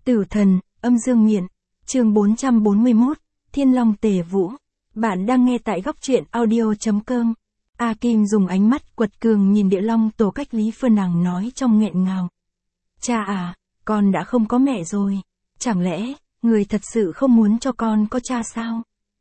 Tử thần, âm dương miện, chương 441, Thiên Long Tề Vũ. Bạn đang nghe tại góc truyện audio.com. A Kim dùng ánh mắt quật cường nhìn Địa Long Tổ Cách Lý Phương nàng nói trong nghẹn ngào. Cha à, con đã không có mẹ rồi. Chẳng lẽ, người thật sự không muốn cho con có cha sao?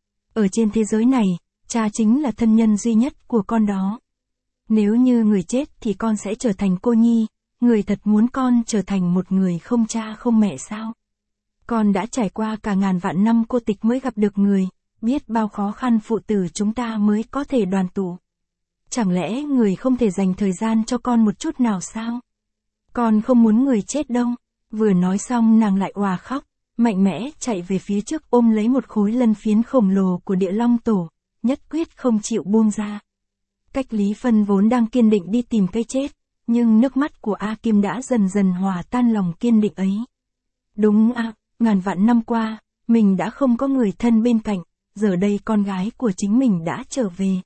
Ở trên thế giới này, cha chính là thân nhân duy nhất của con đó. Nếu như người chết thì con sẽ trở thành cô nhi, người thật muốn con trở thành một người không cha không mẹ sao? Con đã trải qua cả ngàn vạn năm cô tịch mới gặp được người, biết bao khó khăn phụ tử chúng ta mới có thể đoàn tụ. Chẳng lẽ người không thể dành thời gian cho con một chút nào sao? Con không muốn người chết đâu. Vừa nói xong nàng lại òa khóc, mạnh mẽ chạy về phía trước ôm lấy một khối lân phiến khổng lồ của Địa Long Tổ, nhất quyết không chịu buông ra. Cách Lý Phân vốn đang kiên định đi tìm cái chết, nhưng nước mắt của A Kim đã dần dần hòa tan lòng kiên định ấy. Đúng à, ngàn vạn năm qua, mình đã không có người thân bên cạnh, giờ đây con gái của chính mình đã trở về.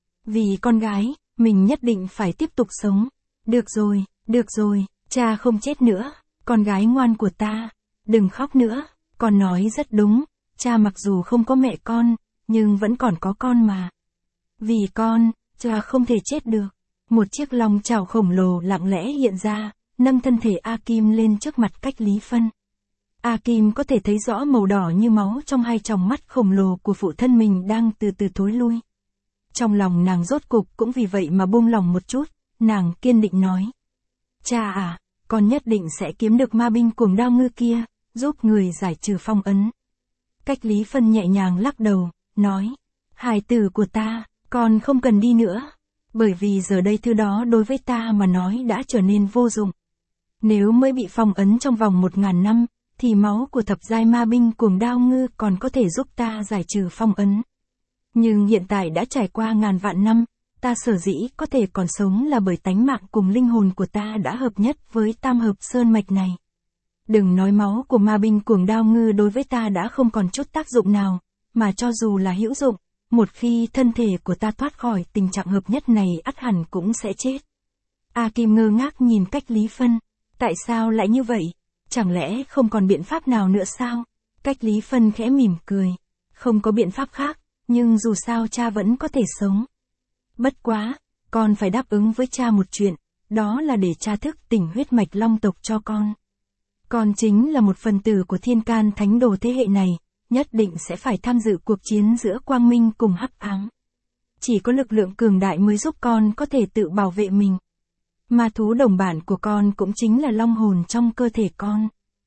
Vì con gái, mình nhất định phải tiếp tục sống. Được rồi, cha không chết nữa, con gái ngoan của ta, đừng khóc nữa, con nói rất đúng, cha mặc dù không có mẹ con, nhưng vẫn còn có con mà. Vì con, cha không thể chết được. Một chiếc long chảo khổng lồ lặng lẽ hiện ra, nâng thân thể A Kim lên trước mặt Cách Lý Phân. A Kim có thể thấy rõ màu đỏ như máu trong hai tròng mắt khổng lồ của phụ thân mình đang từ từ thối lui. Trong lòng nàng rốt cục cũng vì vậy mà buông lòng một chút, nàng kiên định nói. Cha à, con nhất định sẽ kiếm được ma binh cuồng đao ngư kia, giúp người giải trừ phong ấn. Cách Lý Phân nhẹ nhàng lắc đầu, nói. Hài tử của ta, con không cần đi nữa. Bởi vì giờ đây thứ đó đối với ta mà nói đã trở nên vô dụng. Nếu mới bị phong ấn trong vòng 1000 năm, thì máu của thập giai ma binh cuồng đao ngư còn có thể giúp ta giải trừ phong ấn. Nhưng hiện tại đã trải qua ngàn vạn năm, ta sở dĩ có thể còn sống là bởi tánh mạng cùng linh hồn của ta đã hợp nhất với tam hợp sơn mạch này. Đừng nói máu của ma binh cuồng đao ngư đối với ta đã không còn chút tác dụng nào, mà cho dù là hữu dụng, một khi thân thể của ta thoát khỏi tình trạng hợp nhất này ắt hẳn cũng sẽ chết. A Kim ngơ ngác nhìn Cách Lý Phân. Tại sao lại như vậy? Chẳng lẽ không còn biện pháp nào nữa sao? Cách Lý Phân khẽ mỉm cười. Không có biện pháp khác, nhưng dù sao cha vẫn có thể sống. Bất quá, con phải đáp ứng với cha một chuyện, đó là để cha thức tỉnh huyết mạch long tộc cho con. Con chính là một phần tử của Thiên Can Thánh Đồ thế hệ này, nhất định sẽ phải tham dự cuộc chiến giữa quang minh cùng hắc ám. Chỉ có lực lượng cường đại mới giúp con có thể tự bảo vệ mình. Ma thú đồng bản của con cũng chính là long hồn trong cơ thể con.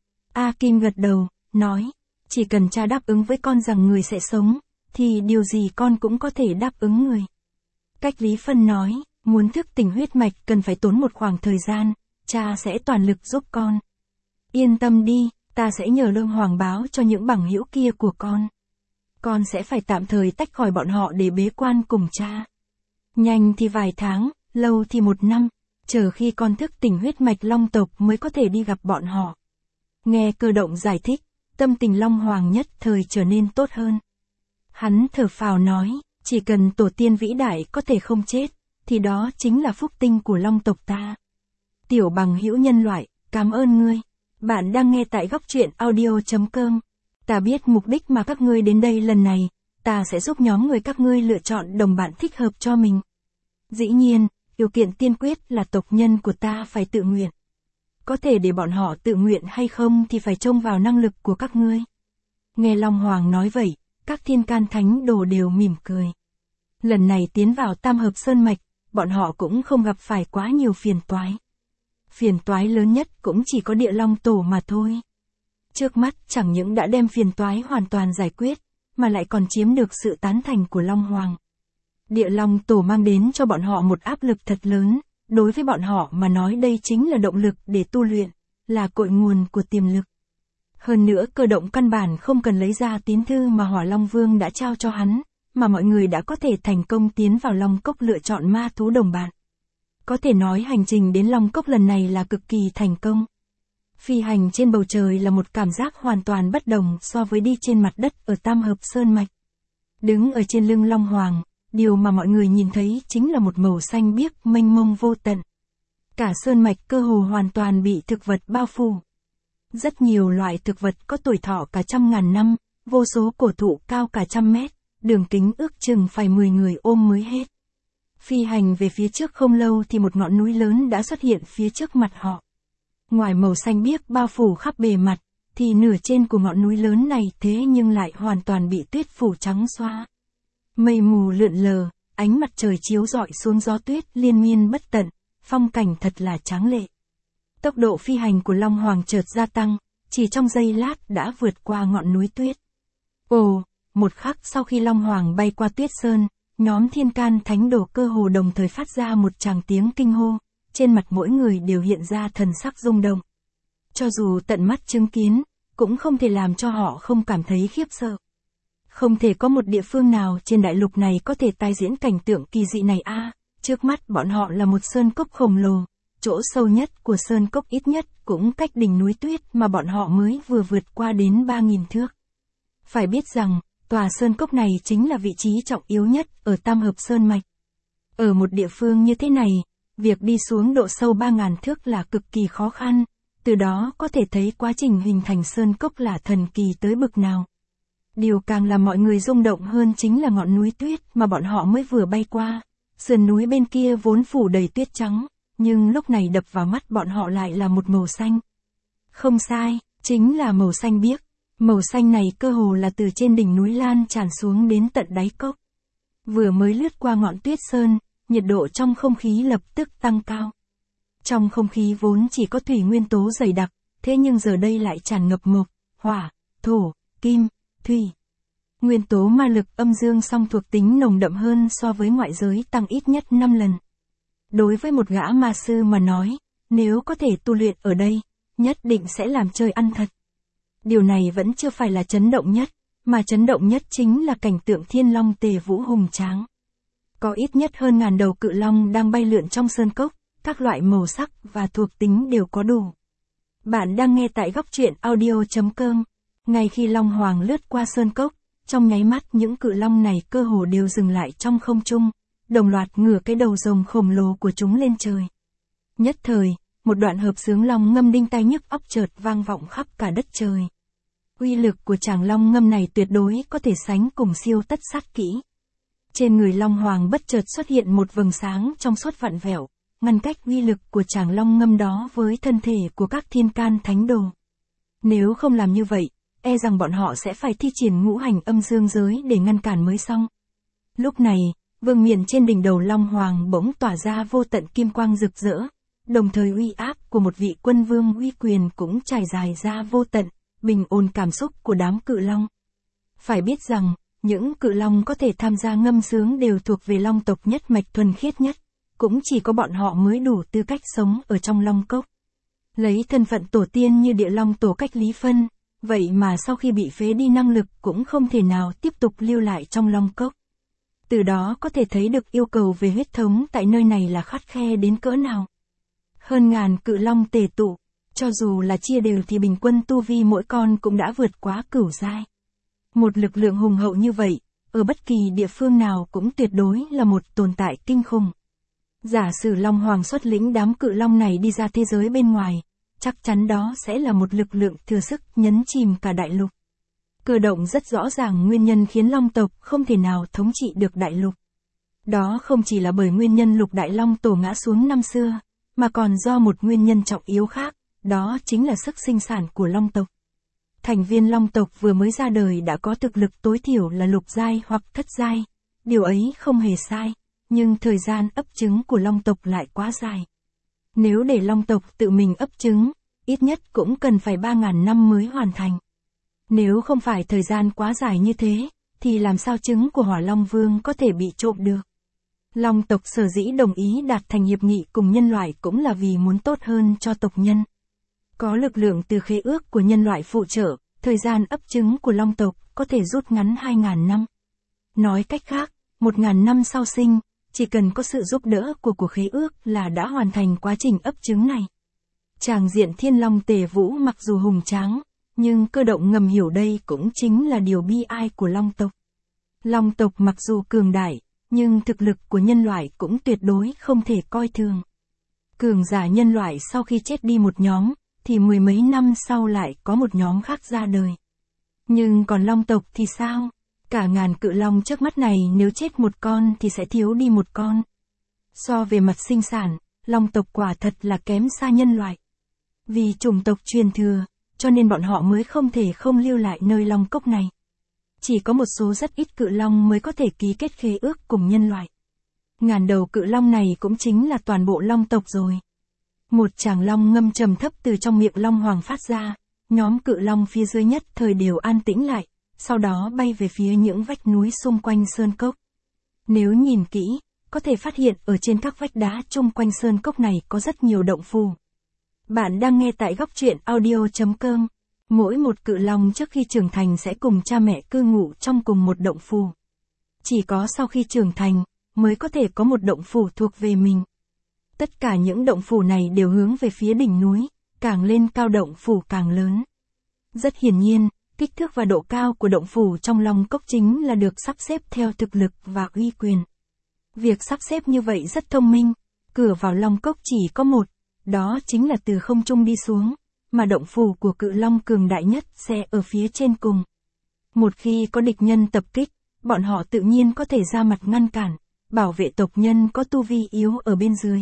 A Kim gật đầu, nói, chỉ cần cha đáp ứng với con rằng người sẽ sống, thì điều gì con cũng có thể đáp ứng người. Cách Lý Phân nói, muốn thức tỉnh huyết mạch cần phải tốn một khoảng thời gian, cha sẽ toàn lực giúp con. Yên tâm đi, ta sẽ nhờ Lương Hoàng báo cho những bằng hữu kia của con. Con sẽ phải tạm thời tách khỏi bọn họ để bế quan cùng cha. Nhanh thì vài tháng, lâu thì 1 năm, chờ khi con thức tỉnh huyết mạch long tộc mới có thể đi gặp bọn họ. Nghe Cơ Động giải thích, tâm tình Long Hoàng nhất thời trở nên tốt hơn. Hắn thở phào nói, chỉ cần tổ tiên vĩ đại có thể không chết, thì đó chính là phúc tinh của long tộc ta. Tiểu bằng hữu nhân loại, cảm ơn ngươi. Bạn đang nghe tại góc truyện audio.com. Ta biết mục đích mà các ngươi đến đây lần này, ta sẽ giúp nhóm người các ngươi lựa chọn đồng bạn thích hợp cho mình. Dĩ nhiên, điều kiện tiên quyết là tộc nhân của ta phải tự nguyện. Có thể để bọn họ tự nguyện hay không thì phải trông vào năng lực của các ngươi. Nghe Long Hoàng nói vậy, các Thiên Can Thánh Đồ đều mỉm cười. Lần này tiến vào tam hợp sơn mạch, bọn họ cũng không gặp phải quá nhiều phiền toái. Phiền toái lớn nhất cũng chỉ có Địa Long Tổ mà thôi. Trước mắt chẳng những đã đem phiền toái hoàn toàn giải quyết, mà lại còn chiếm được sự tán thành của Long Hoàng. Địa Long Tổ mang đến cho bọn họ một áp lực thật lớn, đối với bọn họ mà nói đây chính là động lực để tu luyện, là cội nguồn của tiềm lực. Hơn nữa Cơ Động căn bản không cần lấy ra tín thư mà Hỏa Long Vương đã trao cho hắn, mà mọi người đã có thể thành công tiến vào Long Cốc lựa chọn ma thú đồng bạn. Có thể nói hành trình đến Long Cốc lần này là cực kỳ thành công. Phi hành trên bầu trời là một cảm giác hoàn toàn bất đồng so với đi trên mặt đất ở tam hợp sơn mạch. Đứng ở trên lưng Long Hoàng, điều mà mọi người nhìn thấy chính là một màu xanh biếc mênh mông vô tận. Cả sơn mạch cơ hồ hoàn toàn bị thực vật bao phủ. Rất nhiều loại thực vật có tuổi thọ cả trăm ngàn năm, vô số cổ thụ cao cả trăm mét, đường kính ước chừng phải 10 người ôm mới hết. Phi hành về phía trước không lâu thì một ngọn núi lớn đã xuất hiện phía trước mặt họ. Ngoài màu xanh biếc bao phủ khắp bề mặt, thì nửa trên của ngọn núi lớn này thế nhưng lại hoàn toàn bị tuyết phủ trắng xóa. Mây mù lượn lờ, ánh mặt trời chiếu rọi xuống gió tuyết liên miên bất tận, phong cảnh thật là tráng lệ. Tốc độ phi hành của Long Hoàng chợt gia tăng, chỉ trong giây lát đã vượt qua ngọn núi tuyết. Ồ, một khắc sau khi Long Hoàng bay qua tuyết sơn, nhóm thiên can thánh đồ cơ hồ đồng thời phát ra một tràng tiếng kinh hô, trên mặt mỗi người đều hiện ra thần sắc rung động. Cho dù tận mắt chứng kiến, cũng không thể làm cho họ không cảm thấy khiếp sợ. Không thể có một địa phương nào trên đại lục này có thể tái diễn cảnh tượng kỳ dị này trước mắt bọn họ là một sơn cốc khổng lồ, chỗ sâu nhất của sơn cốc ít nhất cũng cách đỉnh núi tuyết mà bọn họ mới vừa vượt qua đến 3.000 thước. Phải biết rằng, tòa sơn cốc này chính là vị trí trọng yếu nhất ở Tam Hợp Sơn Mạch. Ở một địa phương như thế này, việc đi xuống độ sâu 3.000 thước là cực kỳ khó khăn, từ đó có thể thấy quá trình hình thành sơn cốc là thần kỳ tới bực nào. Điều càng làm mọi người rung động hơn chính là ngọn núi tuyết mà bọn họ mới vừa bay qua. Sườn núi bên kia vốn phủ đầy tuyết trắng, nhưng lúc này đập vào mắt bọn họ lại là một màu xanh. Không sai, chính là màu xanh biếc. Màu xanh này cơ hồ là từ trên đỉnh núi lan tràn xuống đến tận đáy cốc. Vừa mới lướt qua ngọn tuyết sơn, nhiệt độ trong không khí lập tức tăng cao. Trong không khí vốn chỉ có thủy nguyên tố dày đặc, thế nhưng giờ đây lại tràn ngập mộc, hỏa, thổ, kim, thủy. Nguyên tố ma lực âm dương song thuộc tính nồng đậm hơn so với ngoại giới tăng ít nhất 5 lần. Đối với một gã ma sư mà nói, nếu có thể tu luyện ở đây, nhất định sẽ làm chơi ăn thật. Điều này vẫn chưa phải là chấn động nhất, mà chấn động nhất chính là cảnh tượng thiên long tề vũ hùng tráng. Có ít nhất hơn ngàn đầu cự long đang bay lượn trong sơn cốc, các loại màu sắc và thuộc tính đều có đủ. Bạn đang nghe tại góc truyện audio.com. Ngay khi Long Hoàng lướt qua sơn cốc, trong nháy mắt những cự long này cơ hồ đều dừng lại trong không trung, đồng loạt ngửa cái đầu rồng khổng lồ của chúng lên trời. Nhất thời, một đoạn hợp xướng long ngâm đinh tai nhức óc chợt vang vọng khắp cả đất trời. Uy lực của tràng long ngâm này tuyệt đối có thể sánh cùng siêu tất sát kỹ. Trên người Long Hoàng bất chợt xuất hiện một vầng sáng trong suốt vặn vẹo, ngăn cách uy lực của tràng long ngâm đó với thân thể của các thiên can thánh đồ. Nếu không làm như vậy, e rằng bọn họ sẽ phải thi triển ngũ hành âm dương giới để ngăn cản mới xong. Lúc này, vương miện trên đỉnh đầu Long Hoàng bỗng tỏa ra vô tận kim quang rực rỡ, đồng thời uy áp của một vị quân vương uy quyền cũng trải dài ra vô tận, bình ổn cảm xúc của đám cự long. Phải biết rằng, những cự long có thể tham gia ngâm sướng đều thuộc về long tộc nhất mạch thuần khiết nhất, cũng chỉ có bọn họ mới đủ tư cách sống ở trong long cốc. Lấy thân phận tổ tiên như địa long tổ cách Lý Phân, vậy mà sau khi bị phế đi năng lực cũng không thể nào tiếp tục lưu lại trong long cốc. Từ đó có thể thấy được yêu cầu về huyết thống tại nơi này là khắt khe đến cỡ nào. Hơn ngàn cự long tề tụ, cho dù là chia đều thì bình quân tu vi mỗi con cũng đã vượt quá cửu giai. Một lực lượng hùng hậu như vậy, ở bất kỳ địa phương nào cũng tuyệt đối là một tồn tại kinh khủng. Giả sử Long Hoàng xuất lĩnh đám cự long này đi ra thế giới bên ngoài, chắc chắn đó sẽ là một lực lượng thừa sức nhấn chìm cả đại lục. Cơ động rất rõ ràng nguyên nhân khiến long tộc không thể nào thống trị được đại lục. Đó không chỉ là bởi nguyên nhân Lục Đại Long Tổ ngã xuống năm xưa, mà còn do một nguyên nhân trọng yếu khác, đó chính là sức sinh sản của long tộc. Thành viên long tộc vừa mới ra đời đã có thực lực tối thiểu là lục giai hoặc thất giai, điều ấy không hề sai, nhưng thời gian ấp trứng của long tộc lại quá dài. Nếu để long tộc tự mình ấp trứng, ít nhất cũng cần phải 3.000 năm mới hoàn thành. Nếu không phải thời gian quá dài như thế, thì làm sao trứng của Hỏa Long Vương có thể bị trộm được? Long tộc sở dĩ đồng ý đạt thành hiệp nghị cùng nhân loại cũng là vì muốn tốt hơn cho tộc nhân. Có lực lượng từ khế ước của nhân loại phụ trợ, thời gian ấp trứng của long tộc có thể rút ngắn 2.000 năm. Nói cách khác, 1.000 năm sau sinh, chỉ cần có sự giúp đỡ của khế ước là đã hoàn thành quá trình ấp trứng này. Tràng diện Thiên Long Tề Vũ mặc dù hùng tráng, nhưng Cơ Động ngầm hiểu đây cũng chính là điều bi ai của long tộc. Long tộc mặc dù cường đại, nhưng thực lực của nhân loại cũng tuyệt đối không thể coi thường. Cường giả nhân loại sau khi chết đi một nhóm, thì mười mấy năm sau lại có một nhóm khác ra đời. Nhưng còn long tộc thì sao? Cả ngàn cự long trước mắt này nếu chết một con thì sẽ thiếu đi một con. So về mặt sinh sản, long tộc quả thật là kém xa nhân loại. Vì chủng tộc truyền thừa, cho nên bọn họ mới không thể không lưu lại nơi long cốc này. Chỉ có một số rất ít cự long mới có thể ký kết khế ước cùng nhân loại. Ngàn đầu cự long này cũng chính là toàn bộ long tộc rồi. Một tràng long ngâm trầm thấp từ trong miệng long hoàng phát ra, nhóm cự long phía dưới nhất thời đều an tĩnh lại, sau đó bay về phía những vách núi xung quanh sơn cốc. Nếu nhìn kỹ, có thể phát hiện ở trên các vách đá chung quanh sơn cốc này có rất nhiều động phù. Bạn đang nghe tại góc truyện audio.com. Mỗi một cự long trước khi trưởng thành sẽ cùng cha mẹ cư ngụ trong cùng một động phù. Chỉ có sau khi trưởng thành, mới có thể có một động phủ thuộc về mình. Tất cả những động phủ này đều hướng về phía đỉnh núi, càng lên cao động phủ càng lớn. Rất hiển nhiên, kích thước và độ cao của động phủ trong long cốc chính là được sắp xếp theo thực lực và uy quyền. Việc sắp xếp như vậy rất thông minh, cửa vào long cốc chỉ có một, đó chính là từ không trung đi xuống, mà động phủ của cự long cường đại nhất sẽ ở phía trên cùng. Một khi có địch nhân tập kích, bọn họ tự nhiên có thể ra mặt ngăn cản, bảo vệ tộc nhân có tu vi yếu ở bên dưới.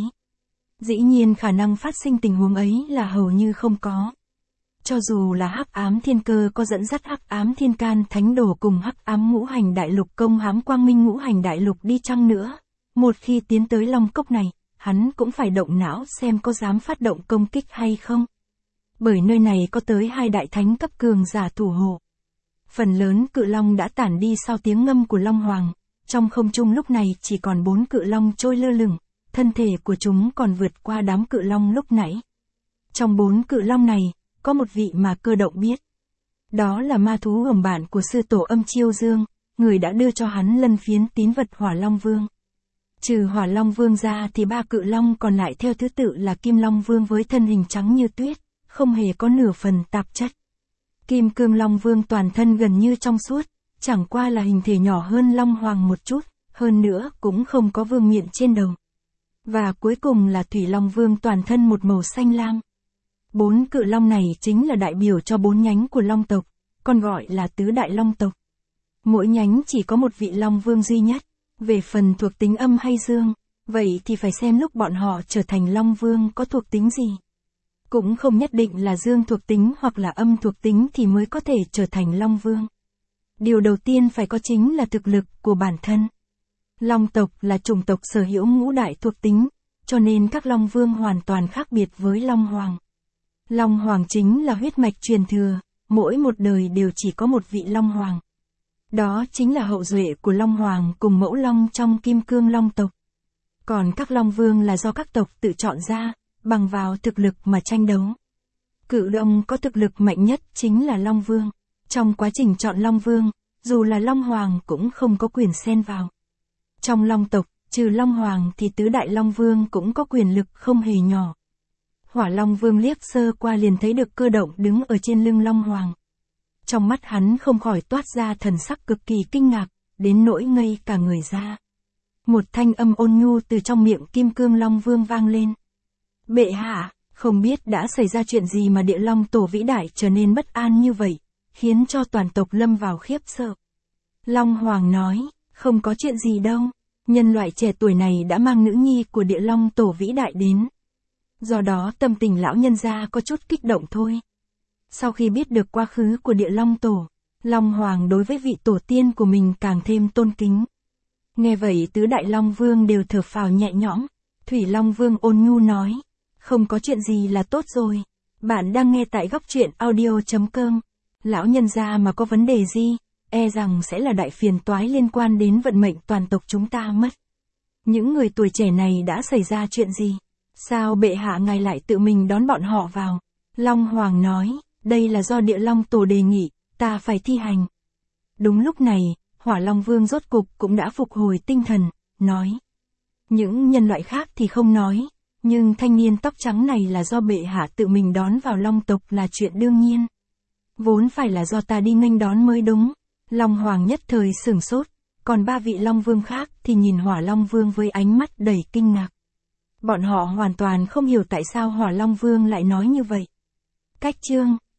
Dĩ nhiên khả năng phát sinh tình huống ấy là hầu như không có. Cho dù là Hắc Ám Thiên Cơ có dẫn dắt Hắc Ám Thiên Can Thánh Đồ cùng Hắc Ám Ngũ Hành Đại Lục công hám Quang Minh Ngũ Hành Đại Lục đi chăng nữa, một khi tiến tới long cốc này, hắn cũng phải động não xem có dám phát động công kích hay không. Bởi nơi này có tới 2 đại thánh cấp cường giả thủ hộ. Phần lớn cự long đã tản đi sau tiếng ngâm của Long Hoàng, trong không trung lúc này chỉ còn 4 cự long trôi lơ lửng, thân thể của chúng còn vượt qua đám cự long lúc nãy. Trong 4 cự long này, có một vị mà Cơ Động biết. Đó là ma thú hồng bản của sư tổ Âm Chiêu Dương, người đã đưa cho hắn lân phiến tín vật Hỏa Long Vương. Trừ Hỏa Long Vương ra thì 3 cự long còn lại theo thứ tự là Kim Long Vương với thân hình trắng như tuyết, không hề có nửa phần tạp chất. Kim Cương Long Vương toàn thân gần như trong suốt, chẳng qua là hình thể nhỏ hơn Long Hoàng một chút, hơn nữa cũng không có vương miện trên đầu. Và cuối cùng là Thủy Long Vương toàn thân một màu xanh lam. 4 cự long này chính là đại biểu cho 4 nhánh của long tộc, còn gọi là tứ đại long tộc. Mỗi nhánh chỉ có một vị long vương duy nhất. Về phần thuộc tính âm hay dương, vậy thì phải xem lúc bọn họ trở thành long vương có thuộc tính gì. Cũng không nhất định là dương thuộc tính hoặc là âm thuộc tính thì mới có thể trở thành long vương. Điều đầu tiên phải có chính là thực lực của bản thân. Long tộc là chủng tộc sở hữu ngũ đại thuộc tính, cho nên các long vương hoàn toàn khác biệt với long hoàng. Long hoàng chính là huyết mạch truyền thừa, mỗi một đời đều chỉ có một vị long hoàng. Đó chính là hậu duệ của long hoàng cùng mẫu long trong Kim Cương Long tộc. Còn các long vương là do các tộc tự chọn ra, bằng vào thực lực mà tranh đấu. Cự long có thực lực mạnh nhất chính là long vương. Trong quá trình chọn long vương, dù là long hoàng cũng không có quyền xen vào. Trong long tộc, trừ long hoàng thì tứ đại long vương cũng có quyền lực không hề nhỏ. Hỏa Long Vương liếc sơ qua liền thấy được Cơ Động đứng ở trên lưng long hoàng. Trong mắt hắn không khỏi toát ra thần sắc cực kỳ kinh ngạc, đến nỗi ngây cả người ra. Một thanh âm ôn nhu từ trong miệng Kim Cương Long Vương vang lên. Bệ hạ, không biết đã xảy ra chuyện gì mà Địa Long Tổ vĩ đại trở nên bất an như vậy, khiến cho toàn tộc lâm vào khiếp sợ. Long Hoàng nói, không có chuyện gì đâu, nhân loại trẻ tuổi này đã mang nữ nhi của Địa Long Tổ vĩ đại đến. Do đó tâm tình lão nhân gia có chút kích động thôi. Sau khi biết được quá khứ của Địa Long Tổ, Long Hoàng đối với vị tổ tiên của mình càng thêm tôn kính. Nghe vậy tứ đại Long Vương đều thở phào nhẹ nhõm. Thủy Long Vương ôn nhu nói, không có chuyện gì là tốt rồi. Bạn đang nghe tại góc truyện audio.com. Lão nhân gia mà có vấn đề gì, e rằng sẽ là đại phiền toái liên quan đến vận mệnh toàn tộc chúng ta mất. Những người tuổi trẻ này đã xảy ra chuyện gì? Sao bệ hạ ngài lại tự mình đón bọn họ vào? Long Hoàng nói, đây là do Địa Long Tổ đề nghị, ta phải thi hành. Đúng lúc này, Hỏa Long Vương rốt cục cũng đã phục hồi tinh thần, nói. Những nhân loại khác thì không nói, nhưng thanh niên tóc trắng này là do bệ hạ tự mình đón vào Long tộc là chuyện đương nhiên. Vốn phải là do ta đi nghênh đón mới đúng. Long Hoàng nhất thời sửng sốt, còn 3 vị Long Vương khác thì nhìn Hỏa Long Vương với ánh mắt đầy kinh ngạc. Bọn họ hoàn toàn không hiểu tại sao Hỏa Long Vương lại nói như vậy. Cách chương